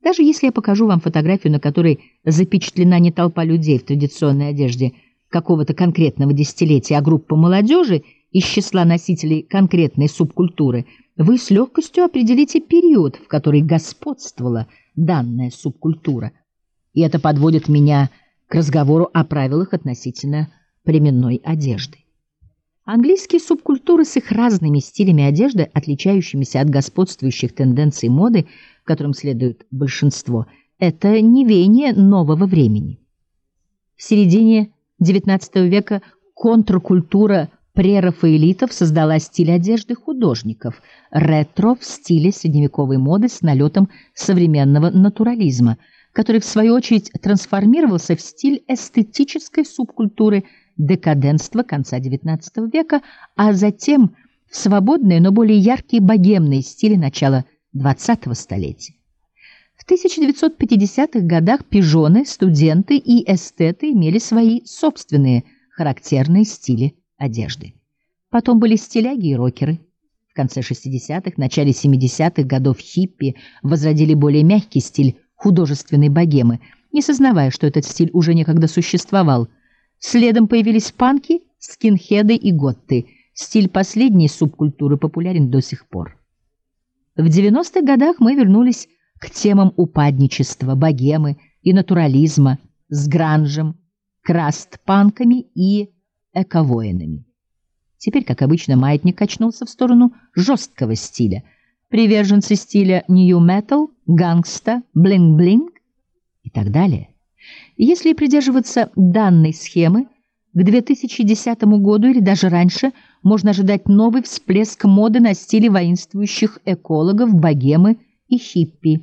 Даже если я покажу вам фотографию, на которой запечатлена не толпа людей в традиционной одежде какого-то конкретного десятилетия, а группа молодежи из числа носителей конкретной субкультуры, вы с легкостью определите период, в который господствовала данная субкультура. И это подводит меня к разговору о правилах относительно племенной одежды. Английские субкультуры с их разными стилями одежды, отличающимися от господствующих тенденций моды, которым следует большинство, это не веяние нового времени. В середине XIX века контркультура прерафаэлитов создала стиль одежды художников, ретро в стиле средневековой моды с налетом современного натурализма, который в свою очередь трансформировался в стиль эстетической субкультуры декаденства конца XIX века, а затем в свободные, но более яркие богемные стили начала XX столетия. В 1950-х годах пижоны, студенты и эстеты имели свои собственные характерные стили одежды. Потом были стиляги и рокеры. В конце 60-х, начале 70-х годов хиппи возродили более мягкий стиль художественной богемы, не сознавая, что этот стиль уже некогда существовал. Следом появились панки, скинхеды и готты. Стиль последней субкультуры популярен до сих пор. В 90-х годах мы вернулись к темам упадничества, богемы и натурализма с гранжем, краст-панками и эко-воинами. Теперь, как обычно, маятник качнулся в сторону жесткого стиля. Приверженцы стиля нью-метал, гангста, блинг-блинг и так далее. Если придерживаться данной схемы, к 2010 году или даже раньше можно ожидать новый всплеск моды на стиле воинствующих экологов, богемы и хиппи.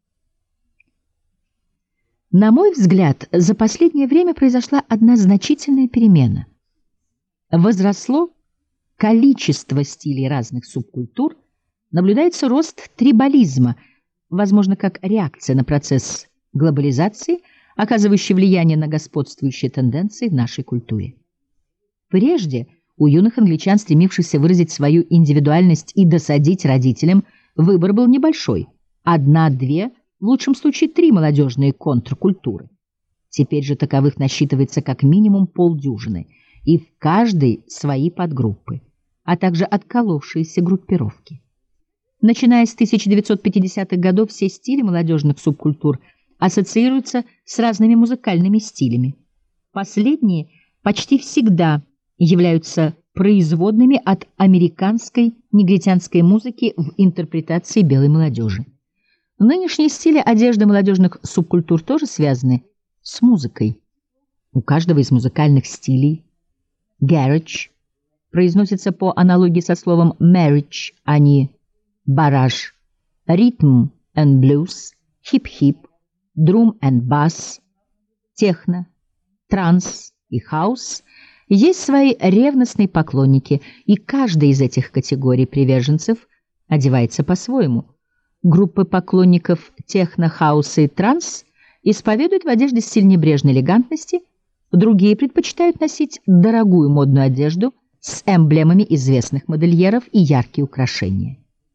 На мой взгляд, за последнее время произошла одна значительная перемена. Возросло количество стилей разных субкультур, наблюдается рост трибализма, возможно, как реакция на процесс глобализации, оказывающий влияние на господствующие тенденции в нашей культуре. Прежде у юных англичан, стремившихся выразить свою индивидуальность и досадить родителям, выбор был небольшой. Одна-две, в лучшем случае 3 молодежные контркультуры. Теперь же таковых насчитывается как минимум полдюжины, и в каждой свои подгруппы, а также отколовшиеся группировки. Начиная с 1950-х годов все стили молодежных субкультур ассоциируются с разными музыкальными стилями. Последние почти всегда являются производными от американской негритянской музыки в интерпретации белой молодежи. Нынешние стили одежды молодежных субкультур тоже связаны с музыкой. У каждого из музыкальных стилей garage произносится по аналогии со словом marriage, а не barrage, rhythm and blues, hip-hip, drum and bass, техно, транс и хаус. Есть свои ревностные поклонники, и каждая из этих категорий приверженцев одевается по-своему. Группы поклонников техно, хауса и транс исповедуют в одежде стиль небрежной элегантности, другие предпочитают носить дорогую модную одежду с эмблемами известных модельеров и яркие украшения.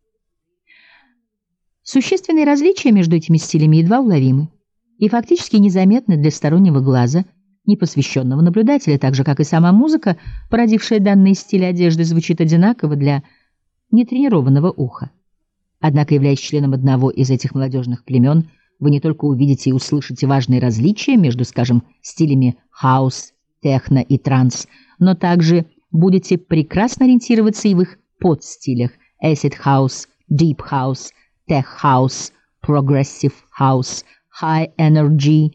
Существенные различия между этими стилями едва уловимы и фактически незаметны для стороннего глаза, непосвященного наблюдателя, так же, как и сама музыка, породившая данные стили одежды, звучит одинаково для нетренированного уха. Однако, являясь членом одного из этих молодежных племен, вы не только увидите и услышите важные различия между, скажем, стилями хаус, техно и транс, но также будете прекрасно ориентироваться и в их подстилях acid house, deep house, tech house, progressive house, high energy,